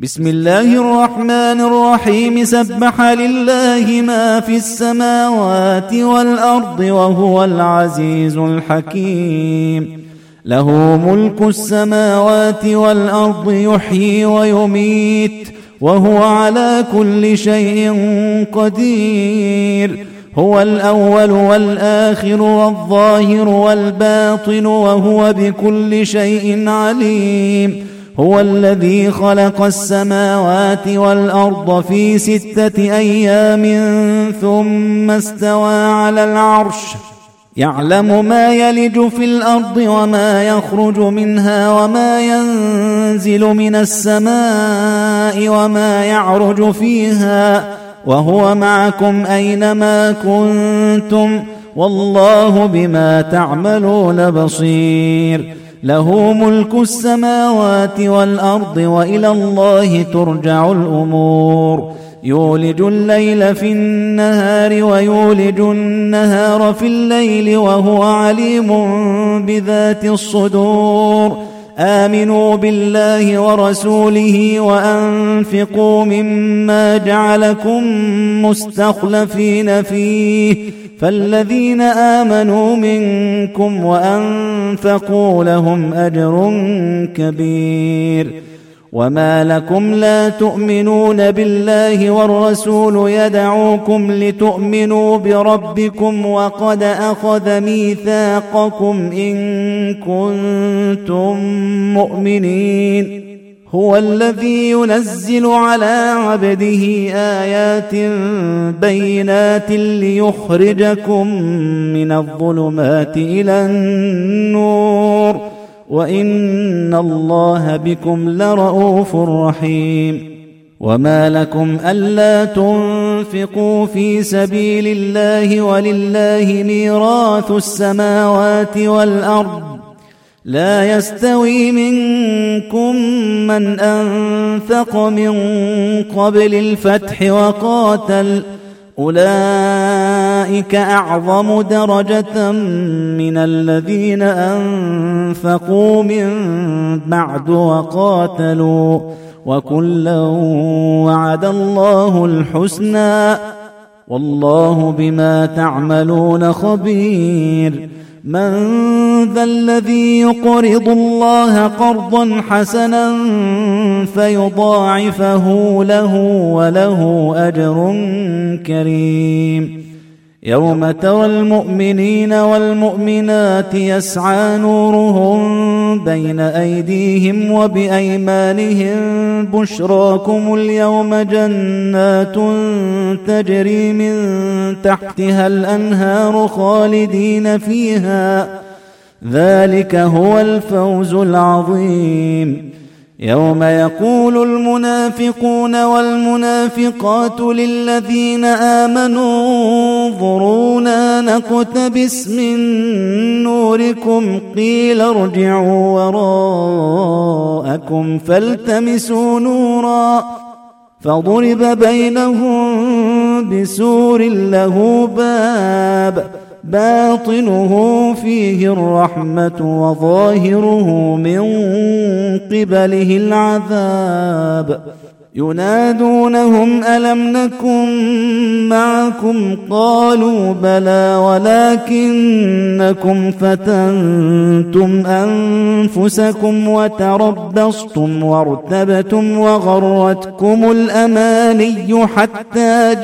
بسم الله الرحمن الرحيم. سبح لله ما في السماوات والأرض وهو العزيز الحكيم. له ملك السماوات والأرض يحيي ويميت وهو على كل شيء قدير. هو الأول والآخر والظاهر والباطن وهو بكل شيء عليم. هو الذي خلق السماوات والأرض في 6 أيام ثم استوى على العرش. يعلم ما يلج في الأرض وما يخرج منها وما ينزل من السماء وما يعرج فيها وهو معكم أينما كنتم والله بما تعملون بصير. له ملك السماوات والأرض وإلى الله ترجع الأمور. يولج الليل في النهار ويولج النهار في الليل وهو عليم بذات الصدور. آمنوا بالله ورسوله وأنفقوا مما جعلكم مستخلفين فيه فالذين آمنوا منكم وأنفقوا لهم أجر كبير. وما لكم لا تؤمنون بالله والرسول يدعوكم لتؤمنوا بربكم وقد أخذ ميثاقكم إن كنتم مؤمنين. هو الذي ينزل على عبده آيات بينات ليخرجكم من الظلمات إلى النور وإن الله بكم لرؤوف رحيم. وما لكم ألا تنفقوا في سبيل الله ولله ميراث السماوات والأرض. لا يستوي منكم من أنفق من قبل الفتح وقاتل أولئك أعظم درجة من الذين أنفقوا من بعد وقاتلوا وكلا وعد الله الحسنى والله بما تعملون خبير. من ذا الذي يقرض الله قرضا حسنا فيضاعفه له وله أجر كريم. يوم ترى المؤمنين والمؤمنات يسعى نورهم بين أيديهم وبأيمانهم بشراكم اليوم جنات تجري من تحتها الأنهار خالدين فيها ذلك هو الفوز العظيم. يوم يقول المنافقون والمنافقات للذين آمنوا انظرونا نقتبس من نوركم قيل ارجعوا وراءكم فالتمسوا نورا فضرب بينهم بسور له باب باطنه فيه الرحمة وظاهره من قبله العذاب. ينادونهم ألم نكن معكم قالوا بلى ولكنكم فتنتم أنفسكم وتربصتم وارتبتم وغرتكم الأماني حتى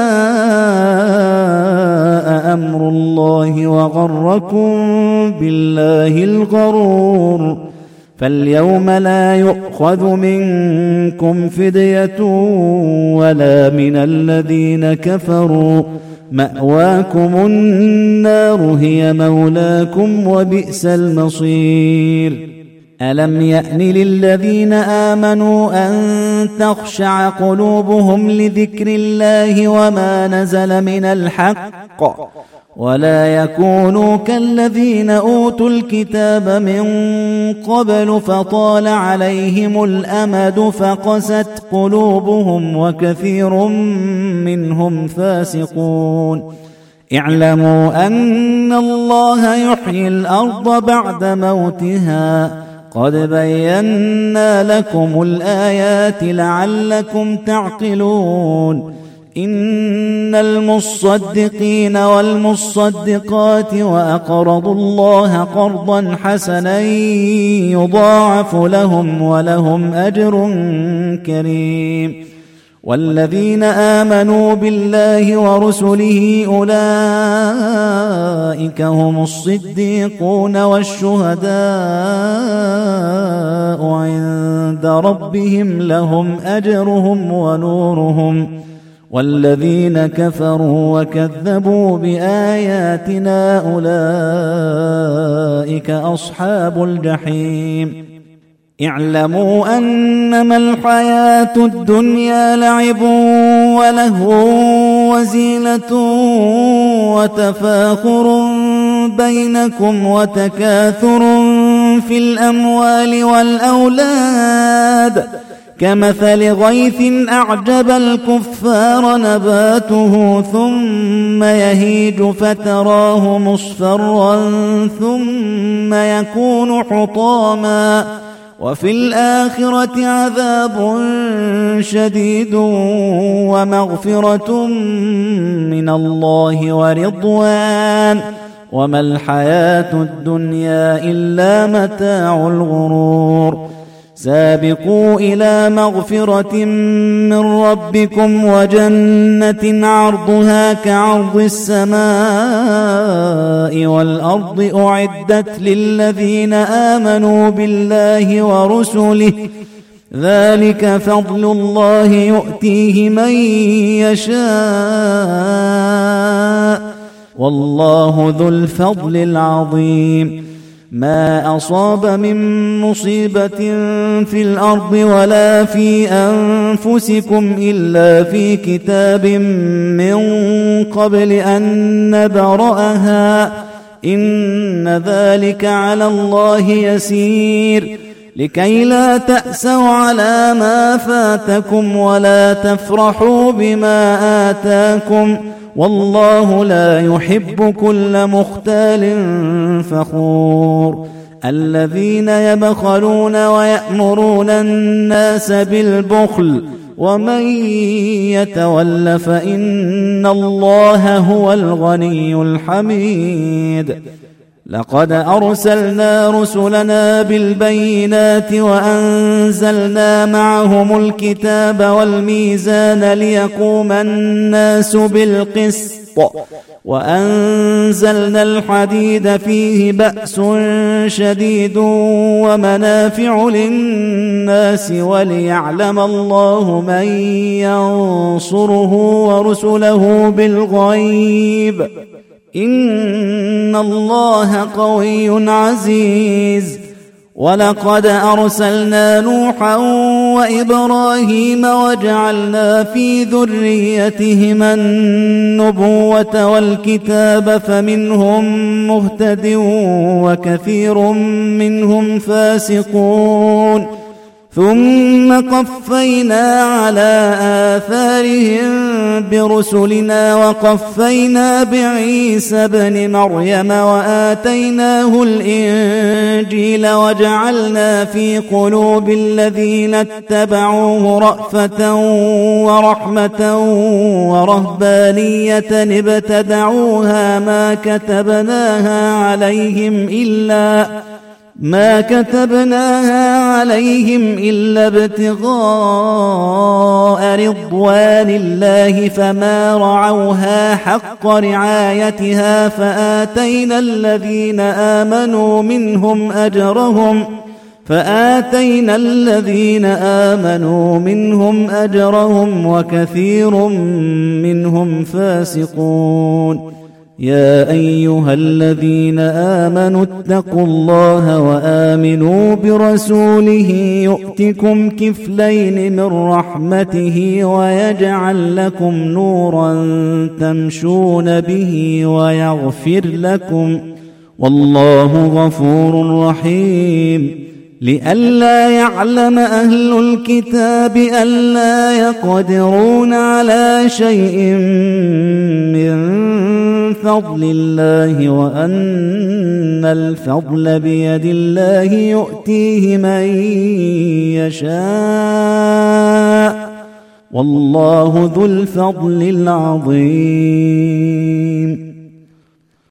جاء أمر الله وغركم بالله الغرور. فاليوم لا يؤخذ منكم فدية ولا من الذين كفروا مأواكم النار هي مولاكم وبئس المصير. ألم يأن للذين آمنوا أن تخشع قلوبهم لذكر الله وما نزل من الحق ولا يكونوا كالذين أوتوا الكتاب من قبل فطال عليهم الأمد فقست قلوبهم وكثير منهم فاسقون. اعلموا أن الله يحيي الأرض بعد موتها قد بينا لكم الآيات لعلكم تعقلون إن المصدقين والمصدقات وأقرضوا الله قرضا حسنا يضاعف لهم ولهم أجر كريم والذين آمنوا بالله ورسله أولئك هم الصديقون والشهداء عند ربهم لهم أجرهم ونورهم والذين كفروا وكذبوا بآياتنا أولئك أصحاب الجحيم اعلموا أنما الحياة الدنيا لعب ولهو وزينة وتفاخر بينكم وتكاثر في الأموال والأولاد كمثل غيث أعجب الكفار نباته ثم يهيج فتراه مصفرا ثم يكون حطاما وفي الآخرة عذاب شديد ومغفرة من الله ورضوان وما الحياة الدنيا إلا متاع الغرور سابقوا إلى مغفرة من ربكم وجنة عرضها كعرض السماء والأرض أعدت للذين آمنوا بالله ورسله ذلك فضل الله يؤتيه من يشاء والله ذو الفضل العظيم ما أصاب من مصيبة في الأرض ولا في أنفسكم إلا في كتاب من قبل أن نبرأها إن ذلك على الله يسير لكي لا تأسوا على ما فاتكم ولا تفرحوا بما آتاكم والله لا يحب كل مختال فخور الذين يبخلون ويأمرون الناس بالبخل ومن يتول فإن الله هو الغني الحميد لقد أرسلنا رسلنا بالبينات وأنزلنا معهم الكتاب والميزان ليقوم الناس بالقسط وأنزلنا الحديد فيه بأس شديد ومنافع للناس وليعلم الله من ينصره ورسله بالغيب إن الله قوي عزيز ولقد أرسلنا نوحا وإبراهيم وجعلنا في ذريتهما النبوة والكتاب فمنهم مهتد وكثير منهم فاسقون ثم قفينا على آثارهم برسلنا وقفينا بعيسى ابن مريم وآتيناه الإنجيل وجعلنا في قلوب الذين اتبعوه رأفة ورحمة ورهبانية ابتدعوها ما كتبناها عليهم إلا ابتغاء رضوان الله فما رعوها حق رعايتها فآتينا الذين آمنوا منهم أجرهم وكثير منهم فاسقون يا أيها الذين آمنوا اتقوا الله وآمنوا برسوله يؤتكم كفلين من رحمته ويجعل لكم نورا تمشون به ويغفر لكم والله غفور رحيم لئلا يعلم أهل الكتاب ألا يقدرون على شيء من فضل الله وأن الفضل بيد الله يؤتيه من يشاء والله ذو الفضل العظيم.